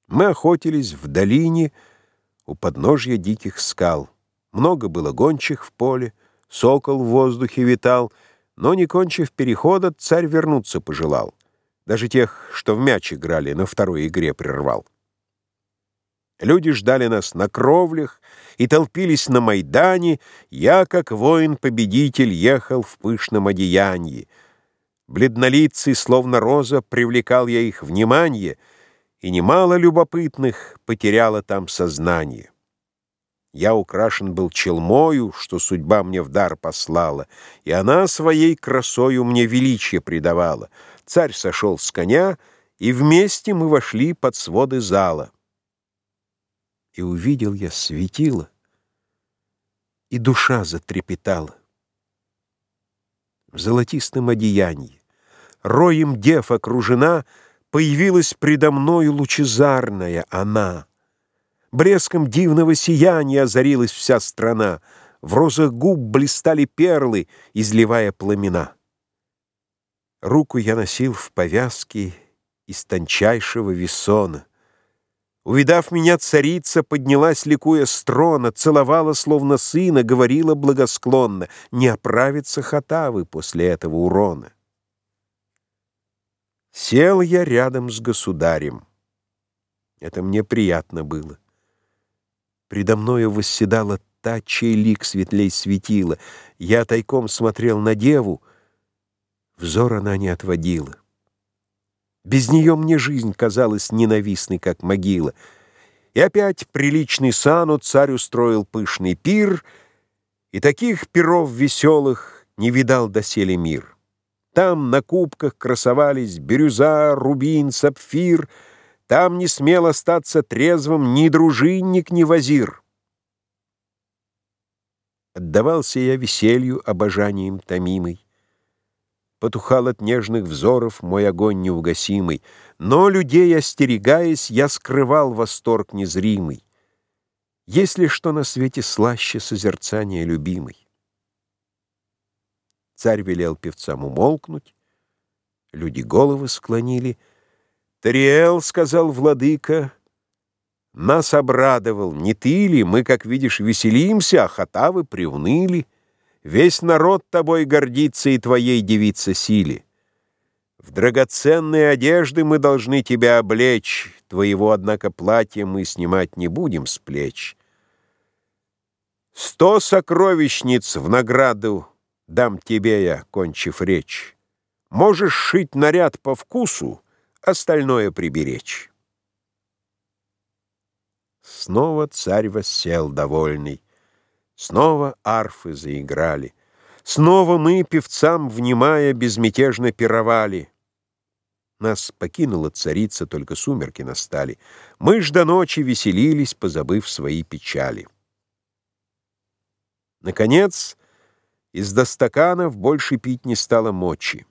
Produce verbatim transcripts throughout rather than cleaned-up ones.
Мы охотились в долине у подножья диких скал. Много было гончих в поле, сокол в воздухе витал, но, не кончив перехода, царь вернуться пожелал. Даже тех, что в мяч играли, на второй игре прервал. Люди ждали нас на кровлях и толпились на Майдане. Я, как воин-победитель, ехал в пышном одеянии. Бледнолицый, словно роза, привлекал я их внимание, и немало любопытных потеряло там сознание. Я украшен был челмою, что судьба мне в дар послала, и она своей красою мне величие придавала. Царь сошел с коня, и вместе мы вошли под своды зала. И увидел я светило, и душа затрепетала. В золотистом одеянии, роем дев окружена, появилась предо мною лучезарная она. Блеском дивного сияния озарилась вся страна, в розах губ блистали перлы, изливая пламена. Руку я носил в повязке из тончайшего весона. Увидав меня, царица поднялась, ликуя с трона, целовала, словно сына, говорила благосклонно: не оправится Хаттавы после этого урона. Сел я рядом с государем. Это мне приятно было. Предо мною восседала та, чей лик светлей светила. Я тайком смотрел на деву, взор она не отводила. Без нее мне жизнь казалась ненавистной, как могила. И опять приличный сану царь устроил пышный пир, и таких пиров веселых не видал доселе мир. Там на кубках красовались бирюза, рубин, сапфир. Там не смел остаться трезвым ни дружинник, ни вазир. Отдавался я веселью, обожанием томимой. Потухал от нежных взоров мой огонь неугасимый, но, людей остерегаясь, я скрывал восторг незримый. Есть ли что на свете слаще созерцания любимой? Царь велел певцам умолкнуть, люди головы склонили. «Тариэл, — сказал владыка, — нас обрадовал, не ты ли? Мы, как видишь, веселимся, а Хаттавы приуныли. Весь народ тобой гордится и твоей девице силе. В драгоценные одежды мы должны тебя облечь, твоего, однако, платья мы снимать не будем с плеч. Сто сокровищниц в награду дам тебе я, кончив речь. Можешь шить наряд по вкусу, остальное приберечь». Снова царь воссел довольный. Снова арфы заиграли. Снова мы, певцам внимая, безмятежно пировали. Нас покинула царица, только сумерки настали. Мы ж до ночи веселились, позабыв свои печали. Наконец, из достаканов больше пить не стало мочи.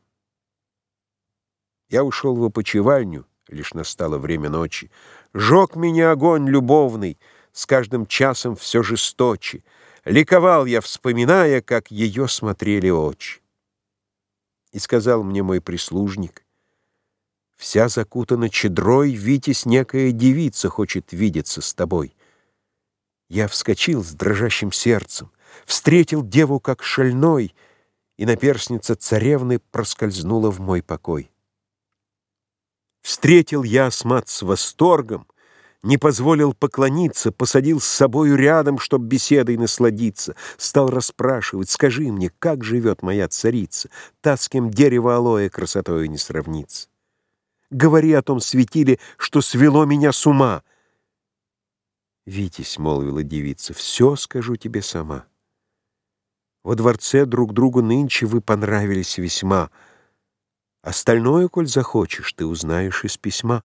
Я ушел в опочивальню, лишь настало время ночи. Жег меня огонь любовный, с каждым часом все жесточе. Ликовал я, вспоминая, как ее смотрели очи. И сказал мне мой прислужник: вся закутана чедрой, Витязь, некая девица хочет видеться с тобой. Я вскочил с дрожащим сердцем, встретил деву как шальной, и наперсница царевны проскользнула в мой покой. Встретил я Асмат с восторгом, не позволил поклониться, посадил с собою рядом, чтоб беседой насладиться, стал расспрашивать: скажи мне, как живет моя царица, та, с кем дерево алоэ красотою не сравнится. Говори о том светиле, что свело меня с ума. «Витязь, — молвила девица, — все скажу тебе сама. Во дворце друг другу нынче вы понравились весьма. Остальное, коль захочешь, ты узнаешь из письма».